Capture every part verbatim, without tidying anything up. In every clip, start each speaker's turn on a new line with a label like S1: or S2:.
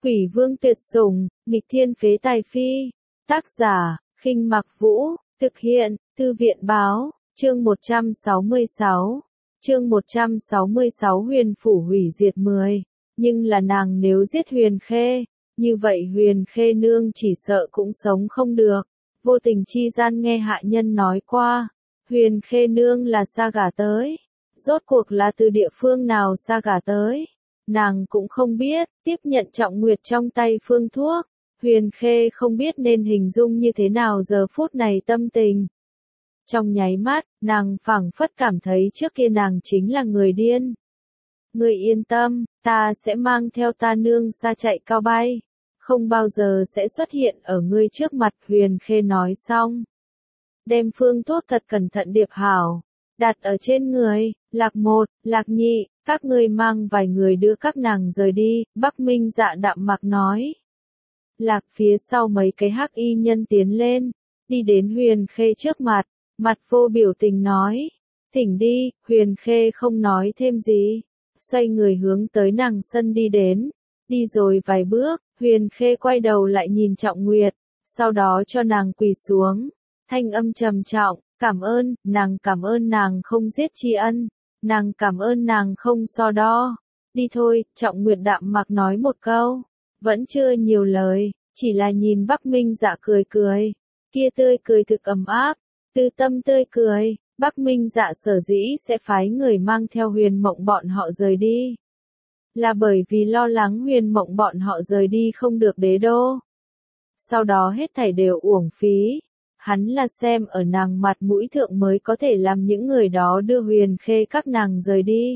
S1: Quỷ vương tuyệt sủng, nghịch thiên phế tài phi. Tác giả, Khinh Mặc Vũ, thực hiện, Thư viện báo, chương một trăm sáu mươi sáu. Chương một trăm sáu mươi sáu Huyền phủ hủy diệt mười. Nhưng là nàng nếu giết Huyền Khê, như vậy Huyền Khê nương chỉ sợ cũng sống không được. Vô tình chi gian nghe hạ nhân nói qua, Huyền Khê nương là xa gả tới. Rốt cuộc là từ địa phương nào xa gả tới? Nàng cũng không biết, tiếp nhận Trọng Nguyệt trong tay phương thuốc. Huyền Khê không biết nên hình dung như thế nào giờ phút này tâm tình. Trong nháy mắt, nàng phảng phất cảm thấy trước kia nàng chính là người điên. Ngươi yên tâm, ta sẽ mang theo ta nương xa chạy cao bay. Không bao giờ sẽ xuất hiện ở ngươi trước mặt. Huyền Khê nói xong, đem phương thuốc thật cẩn thận điệp hảo, đặt ở trên người. Lạc một, Lạc nhị, các ngươi mang vài người đưa các nàng rời đi. Bắc Minh Dạ đạm mạc nói. Lạc phía sau mấy cái hắc y nhân tiến lên, đi đến Huyền Khê trước mặt, mặt vô biểu tình nói, thỉnh đi. Huyền Khê không nói thêm gì, xoay người hướng tới nàng sân đi đến. Đi rồi vài bước, Huyền Khê quay đầu lại nhìn Trọng Nguyệt, sau đó cho nàng quỳ xuống, thanh âm trầm trọng, cảm ơn. Nàng cảm ơn nàng không giết tri ân, nàng cảm ơn nàng không so đo. Đi thôi. Trọng Nguyệt đạm mạc nói một câu, vẫn chưa nhiều lời, chỉ là nhìn Bắc Minh Dạ cười cười, kia tươi cười thực ấm áp, tư tâm tươi cười. Bắc Minh Dạ sở dĩ sẽ phái người mang theo Huyền Mộng bọn họ rời đi, là bởi vì lo lắng Huyền Mộng bọn họ rời đi không được đế đô. Sau đó hết thảy đều uổng phí, hắn là xem ở nàng mặt mũi thượng mới có thể làm những người đó đưa Huyền Khê các nàng rời đi.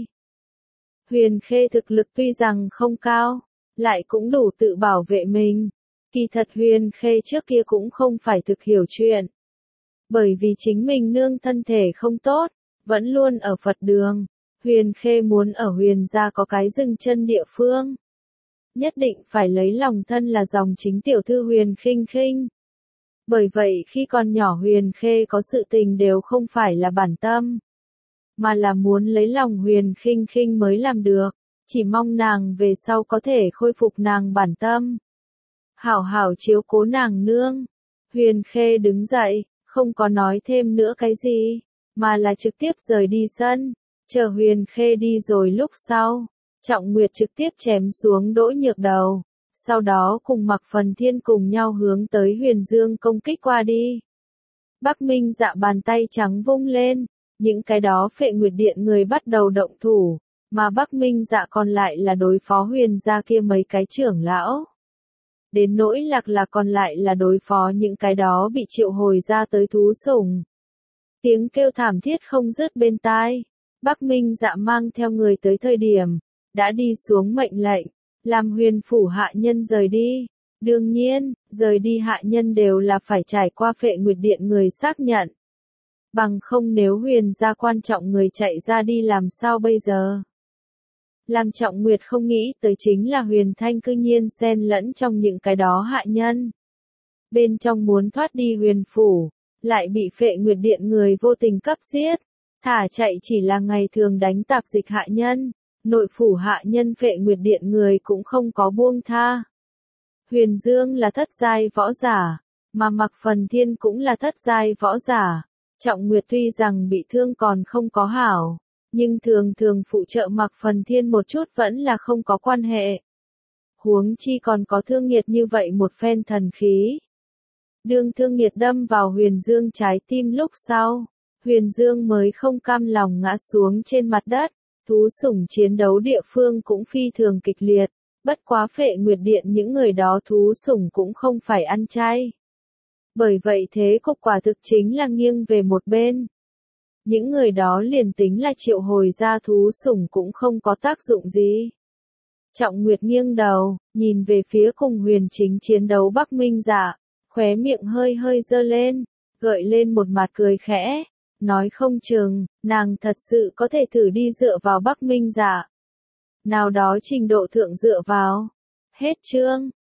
S1: Huyền Khê thực lực tuy rằng không cao, lại cũng đủ tự bảo vệ mình. Kỳ thật Huyền Khê trước kia cũng không phải thực hiểu chuyện. Bởi vì chính mình nương thân thể không tốt, vẫn luôn ở Phật đường. Huyền Khê muốn ở Huyền gia có cái dừng chân địa phương. Nhất định phải lấy lòng thân là dòng chính tiểu thư Huyền Khinh Khinh. Bởi vậy khi còn nhỏ Huyền Khê có sự tình đều không phải là bản tâm, mà là muốn lấy lòng Huyền Khinh Khinh mới làm được. Chỉ mong nàng về sau có thể khôi phục nàng bản tâm, hảo hảo chiếu cố nàng nương. Huyền Khê đứng dậy, không có nói thêm nữa cái gì, mà là trực tiếp rời đi sân. Chờ Huyền Khê đi rồi lúc sau, Trọng Nguyệt trực tiếp chém xuống Đỗ Nhược đầu, sau đó cùng Mạc Phần Thiên cùng nhau hướng tới Huyền Dương công kích qua đi. Bắc Minh Dạ bàn tay trắng vung lên, những cái đó Phệ Nguyệt Điện người bắt đầu động thủ, mà Bắc Minh Dạ còn lại là đối phó Huyền gia kia mấy cái trưởng lão. Đến nỗi Lạc là còn lại là đối phó những cái đó bị triệu hồi ra tới thú sủng. Tiếng kêu thảm thiết không dứt bên tai. Bắc Minh Dạ mang theo người tới thời điểm, đã đi xuống mệnh lệnh, làm Huyền phủ hạ nhân rời đi. Đương nhiên, rời đi hạ nhân đều là phải trải qua Phệ Nguyệt Điện người xác nhận. Bằng không nếu Huyền gia quan trọng người chạy ra đi làm sao bây giờ? Làm Trọng Nguyệt không nghĩ tới chính là Huyền Thanh cư nhiên xen lẫn trong những cái đó hạ nhân. Bên trong muốn thoát đi Huyền phủ, lại bị Phệ Nguyệt Điện người vô tình cấp giết. Thả chạy chỉ là ngày thường đánh tạp dịch hạ nhân, nội phủ hạ nhân Phệ Nguyệt Điện người cũng không có buông tha. Huyền Dương là thất giai võ giả, mà Mạc Phần Thiên cũng là thất giai võ giả. Trọng Nguyệt tuy rằng bị thương còn không có hảo, nhưng thường thường phụ trợ Mạc Phần Thiên một chút vẫn là không có quan hệ. Huống chi còn có thương nghiệt như vậy một phen thần khí. Đương thương nghiệt đâm vào Huyền Dương trái tim lúc sau, Huyền Dương mới không cam lòng ngã xuống trên mặt đất. Thú sủng chiến đấu địa phương cũng phi thường kịch liệt, bất quá Phệ Nguyệt Điện những người đó thú sủng cũng không phải ăn chay. Bởi vậy thế cục quả thực chính là nghiêng về một bên. Những người đó liền tính là triệu hồi ra thú sủng cũng không có tác dụng gì. Trọng Nguyệt nghiêng đầu, nhìn về phía cùng Huyền Chính chiến đấu Bắc Minh Dạ, khóe miệng hơi hơi dơ lên, gợi lên một mặt cười khẽ, nói không chừng, nàng thật sự có thể thử đi dựa vào Bắc Minh Dạ. Nào đó trình độ thượng dựa vào. Hết chương.